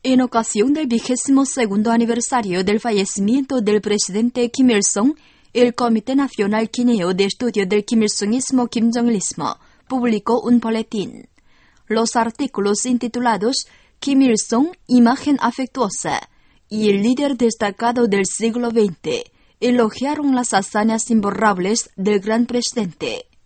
En ocasión del 22º aniversario del fallecimiento del presidente Kim Il-sung, el Comité Nacional Guineo de Estudio del Kim Il-sungismo Kim Jong-ilismo publicó un boletín. Los artículos intitulados Kim Il-sung, imagen afectuosa, y el líder destacado del siglo XX, elogiaron las hazañas imborrables del gran presidente.